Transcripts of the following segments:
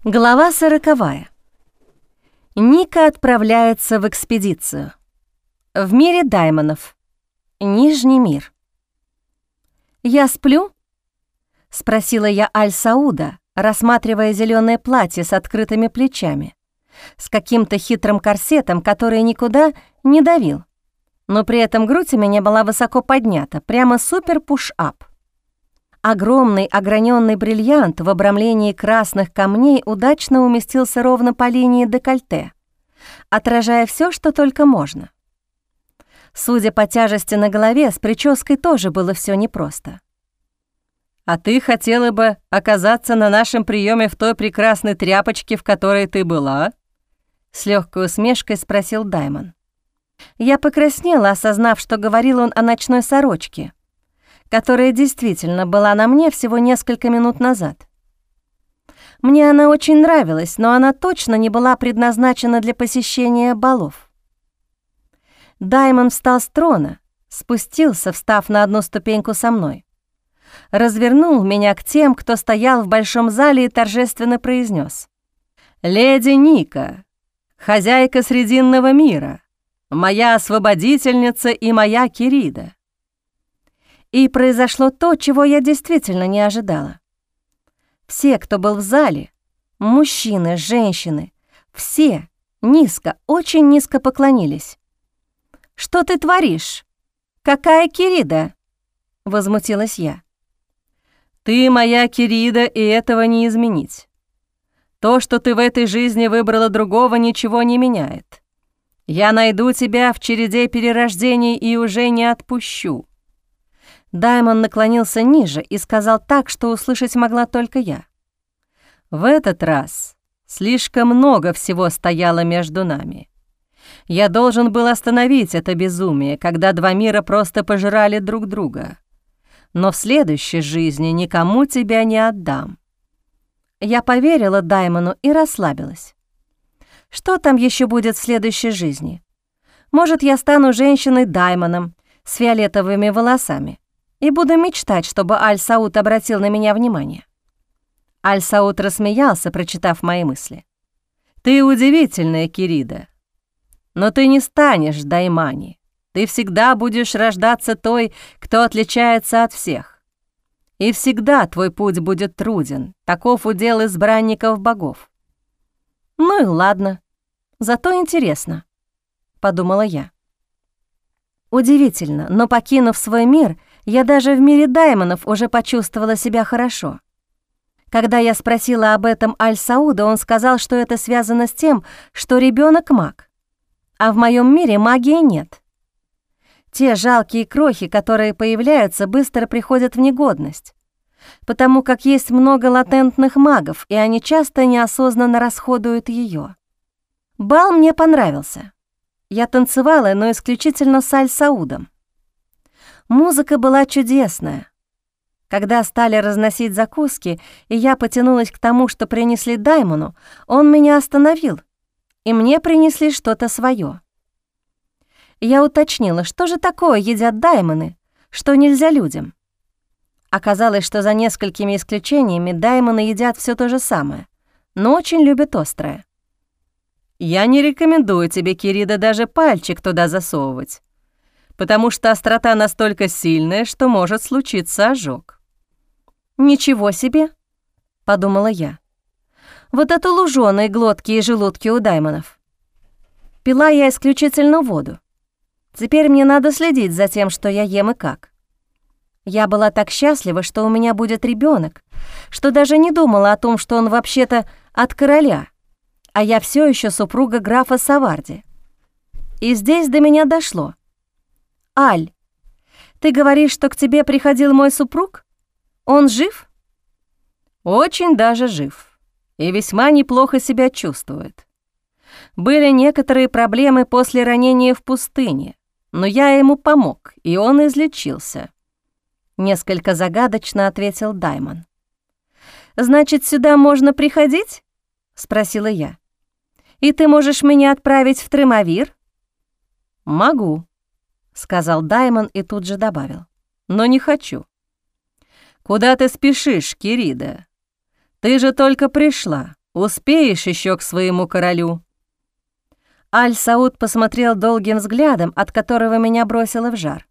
Глава 40. Ника отправляется в экспедицию. В мире Даймонов. Нижний мир. «Я сплю?» — спросила я Аль-Сауда, рассматривая зеленое платье с открытыми плечами, с каким-то хитрым корсетом, который никуда не давил, но при этом грудь у меня была высоко поднята, прямо супер-пуш-ап. Огромный ограненный бриллиант в обрамлении красных камней удачно уместился ровно по линии декольте, отражая все, что только можно. Судя по тяжести на голове, с прической тоже было все непросто. «А ты хотела бы оказаться на нашем приеме в той прекрасной тряпочке, в которой ты была?» С легкой усмешкой спросил Даймон. Я покраснела, осознав, что говорил он о ночной сорочке, которая действительно была на мне всего несколько минут назад. Мне она очень нравилась, но она точно не была предназначена для посещения балов. Даймон встал с трона, спустился, встав на одну ступеньку со мной, развернул меня к тем, кто стоял в большом зале, и торжественно произнес: «Леди Ника, хозяйка Срединного мира, моя освободительница и моя Кирида». И произошло то, чего я действительно не ожидала. Все, кто был в зале, мужчины, женщины, все низко, очень низко поклонились. «Что ты творишь? Какая Кирида?» — возмутилась я. «Ты моя Кирида, и этого не изменить. То, что ты в этой жизни выбрала другого, ничего не меняет. Я найду тебя в череде перерождений и уже не отпущу». Даймон наклонился ниже и сказал так, что услышать могла только я. «В этот раз слишком много всего стояло между нами. Я должен был остановить это безумие, когда два мира просто пожирали друг друга. Но в следующей жизни никому тебя не отдам». Я поверила Даймону и расслабилась. Что там еще будет в следующей жизни? Может, я стану женщиной Даймоном с фиолетовыми волосами и буду мечтать, чтобы Аль-Сауд обратил на меня внимание. Аль-Сауд рассмеялся, прочитав мои мысли. «Ты удивительная, Кирида, но ты не станешь Даймани. Ты всегда будешь рождаться той, кто отличается от всех. И всегда твой путь будет труден, таков удел избранников богов». «Ну и ладно, зато интересно», — подумала я. Удивительно, но, покинув свой мир, я даже в мире Даймонов уже почувствовала себя хорошо. Когда я спросила об этом Аль-Сауда, он сказал, что это связано с тем, что ребенок маг, а в моем мире магии нет. Те жалкие крохи, которые появляются, быстро приходят в негодность, потому как есть много латентных магов, и они часто неосознанно расходуют ее. Бал мне понравился. Я танцевала, но исключительно с Аль-Саудом. Музыка была чудесная. Когда стали разносить закуски, и я потянулась к тому, что принесли Даймону, он меня остановил, и мне принесли что-то свое. Я уточнила, что же такое едят Даймоны, что нельзя людям. Оказалось, что за несколькими исключениями Даймоны едят все то же самое, но очень любят острое. «Я не рекомендую тебе, Кирида, даже пальчик туда засовывать, потому что острота настолько сильная, что может случиться ожог». «Ничего себе!» — подумала я. «Вот это лужёные глотки и желудки у Даймонов. Пила я исключительно воду. Теперь мне надо следить за тем, что я ем и как. Я была так счастлива, что у меня будет ребенок, что даже не думала о том, что он вообще-то от короля, а я все еще супруга графа Саварди. И здесь до меня дошло. «Аль, ты говоришь, что к тебе приходил мой супруг? Он жив?» «Очень даже жив и весьма неплохо себя чувствует. Были некоторые проблемы после ранения в пустыне, но я ему помог, и он излечился», — несколько загадочно ответил Даймон. «Значит, сюда можно приходить?» — спросила я. «И ты можешь меня отправить в Тремавир?» «Могу», — сказал Даймон и тут же добавил. «Но не хочу». «Куда ты спешишь, Кирида? Ты же только пришла. Успеешь еще к своему королю». Аль-Сауд посмотрел долгим взглядом, от которого меня бросило в жар.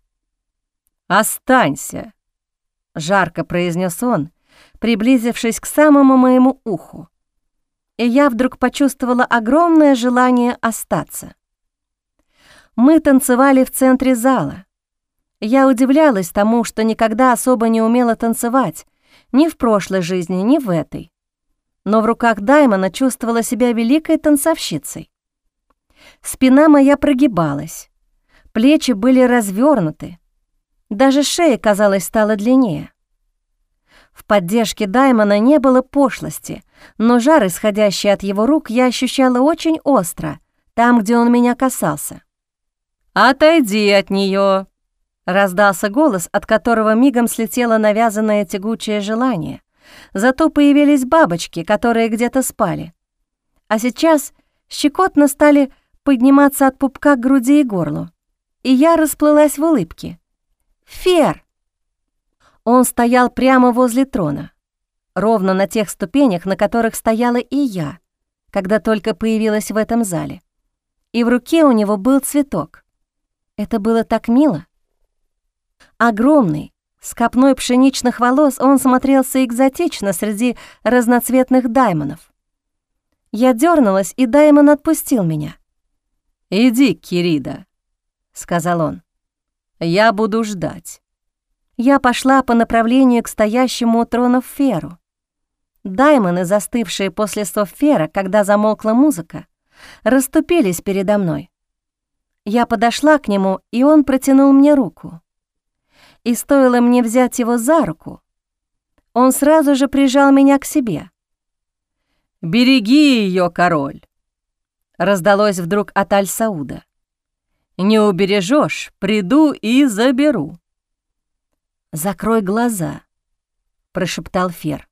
«Останься», — жарко произнес он, приблизившись к самому моему уху. И я вдруг почувствовала огромное желание остаться. Мы танцевали в центре зала. Я удивлялась тому, что никогда особо не умела танцевать, ни в прошлой жизни, ни в этой. Но в руках Даймона чувствовала себя великой танцовщицей. Спина моя прогибалась, плечи были развернуты, даже шея, казалось, стала длиннее. В поддержке Даймона не было пошлости, но жар, исходящий от его рук, я ощущала очень остро, там, где он меня касался. «Отойди от нее, раздался голос, от которого мигом слетело навязанное тягучее желание. Зато появились бабочки, которые где-то спали. А сейчас щекотно стали подниматься от пупка к груди и горлу. И я расплылась в улыбке. «Фер!» Он стоял прямо возле трона, ровно на тех ступенях, на которых стояла и я, когда только появилась в этом зале. И в руке у него был цветок. Это было так мило. Огромный, с копной пшеничных волос, он смотрелся экзотично среди разноцветных даймонов. Я дернулась, и Даймон отпустил меня. «Иди, Кирида», — сказал он. «Я буду ждать». Я пошла по направлению к стоящему у трона Феру. Даймоны, застывшие после слов Фера, когда замолкла музыка, расступились передо мной. Я подошла к нему, и он протянул мне руку. И стоило мне взять его за руку, он сразу же прижал меня к себе. «Береги ее, король!» — раздалось вдруг от Аль-Сауда. «Не убережешь, приду и заберу». «Закрой глаза», — прошептал Фер.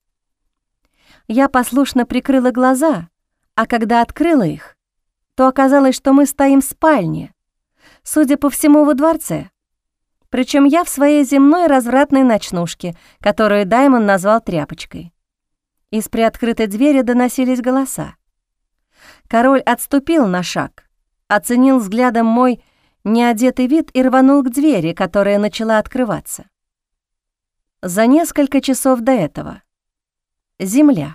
Я послушно прикрыла глаза, а когда открыла их, то оказалось, что мы стоим в спальне, судя по всему, во дворце. Причем я в своей земной развратной ночнушке, которую Даймон назвал тряпочкой. Из приоткрытой двери доносились голоса. Король отступил на шаг, оценил взглядом мой неодетый вид и рванул к двери, которая начала открываться. За несколько часов до этого. Земля.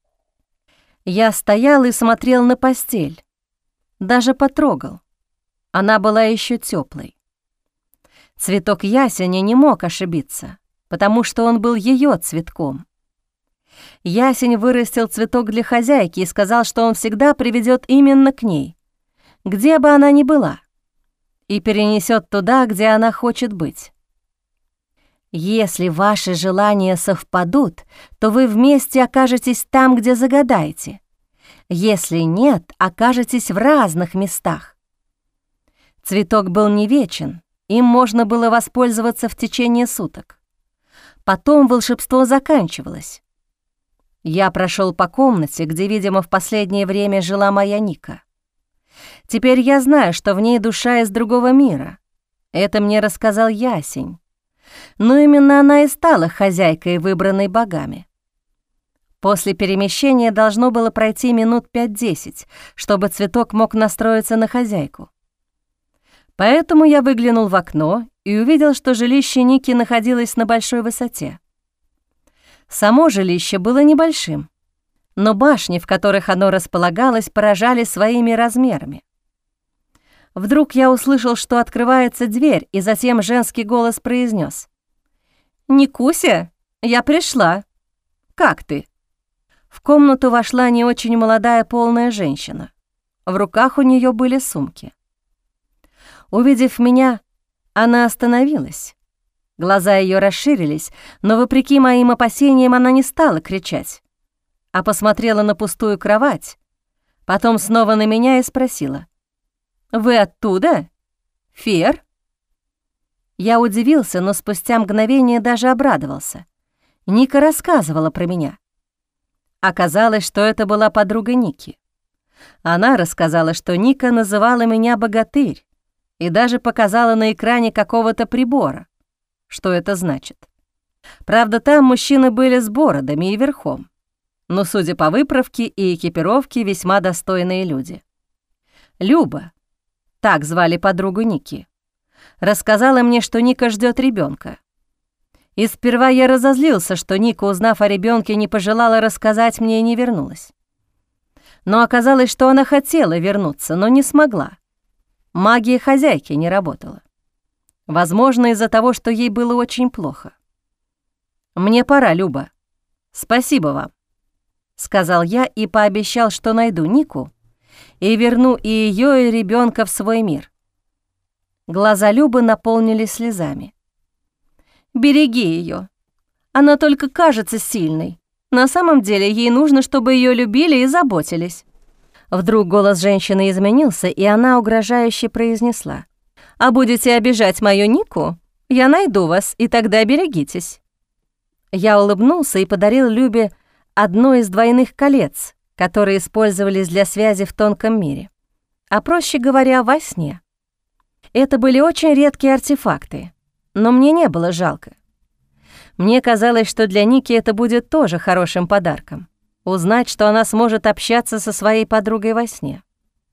Я стоял и смотрел на постель. Даже потрогал. Она была еще теплой. Цветок ясеня не мог ошибиться, потому что он был ее цветком. Ясень вырастил цветок для хозяйки и сказал, что он всегда приведет именно к ней, где бы она ни была, и перенесет туда, где она хочет быть. Если ваши желания совпадут, то вы вместе окажетесь там, где загадаете. Если нет, окажетесь в разных местах. Цветок был не вечен, им можно было воспользоваться в течение суток. Потом волшебство заканчивалось. Я прошел по комнате, где, видимо, в последнее время жила моя Ника. Теперь я знаю, что в ней душа из другого мира. Это мне рассказал Ясень. Но именно она и стала хозяйкой, выбранной богами. После перемещения должно было пройти минут 5-10, чтобы цветок мог настроиться на хозяйку. Поэтому я выглянул в окно и увидел, что жилище Ники находилось на большой высоте. Само жилище было небольшим, но башни, в которых оно располагалось, поражали своими размерами. Вдруг я услышал, что открывается дверь, и затем женский голос произнес: «Никуся, я пришла. Как ты?» В комнату вошла не очень молодая полная женщина. В руках у нее были сумки. Увидев меня, она остановилась. Глаза ее расширились, но, вопреки моим опасениям, она не стала кричать, а посмотрела на пустую кровать, потом снова на меня и спросила: «Вы оттуда? Фер?» Я удивился, но спустя мгновение даже обрадовался. Ника рассказывала про меня. Оказалось, что это была подруга Ники. Она рассказала, что Ника называла меня «богатырь» и даже показала на экране какого-то прибора, что это значит. Правда, там мужчины были с бородами и верхом. но, судя по выправке и экипировке, весьма достойные люди. Люба, так звали подругу Ники, рассказала мне, что Ника ждет ребенка. И сперва я разозлился, что Ника, узнав о ребенке, не пожелала рассказать мне и не вернулась. Но оказалось, что она хотела вернуться, но не смогла. Магия хозяйки не работала. Возможно, из-за того, что ей было очень плохо. «Мне пора, Люба. Спасибо вам», — сказал я и пообещал, что найду Нику и верну и ее, и ребенка в свой мир. Глаза Любы наполнились слезами. «Береги ее. Она только кажется сильной. На самом деле ей нужно, чтобы ее любили и заботились». Вдруг голос женщины изменился, и она угрожающе произнесла: «А будете обижать мою Нику? Я найду вас, и тогда берегитесь». Я улыбнулся и подарил Любе одно из двойных колец, которые использовались для связи в тонком мире, а проще говоря, во сне. Это были очень редкие артефакты, но мне не было жалко. Мне казалось, что для Ники это будет тоже хорошим подарком — узнать, что она сможет общаться со своей подругой во сне.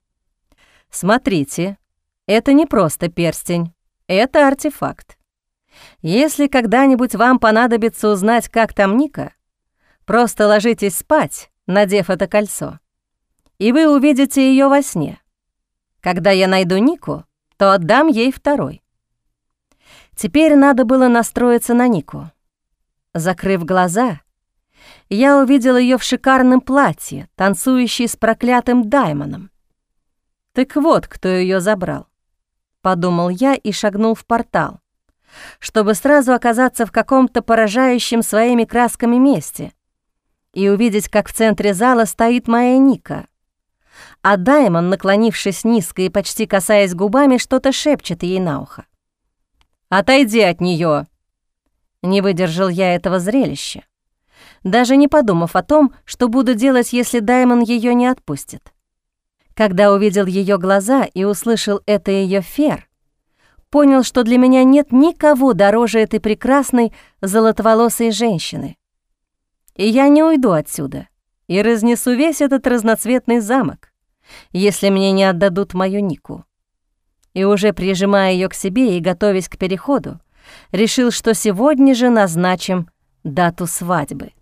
«Смотрите, это не просто перстень, это артефакт. Если когда-нибудь вам понадобится узнать, как там Ника, просто ложитесь спать, надев это кольцо, и вы увидите ее во сне. Когда я найду Нику, то отдам ей второй». Теперь надо было настроиться на Нику. Закрыв глаза, я увидел ее в шикарном платье, танцующей с проклятым Даймоном. «Так вот, кто ее забрал», — подумал я и шагнул в портал, чтобы сразу оказаться в каком-то поражающем своими красками месте и увидеть, как в центре зала стоит моя Ника, а Даймон, наклонившись низко и почти касаясь губами, что-то шепчет ей на ухо. «Отойди от нее!» Не выдержал я этого зрелища, даже не подумав о том, что буду делать, если Даймон ее не отпустит. Когда увидел ее глаза и услышал это ее фер, понял, что для меня нет никого дороже этой прекрасной золотоволосой женщины. И я не уйду отсюда и разнесу весь этот разноцветный замок, если мне не отдадут мою Нику. И уже прижимая ее к себе и готовясь к переходу, решил, что сегодня же назначим дату свадьбы.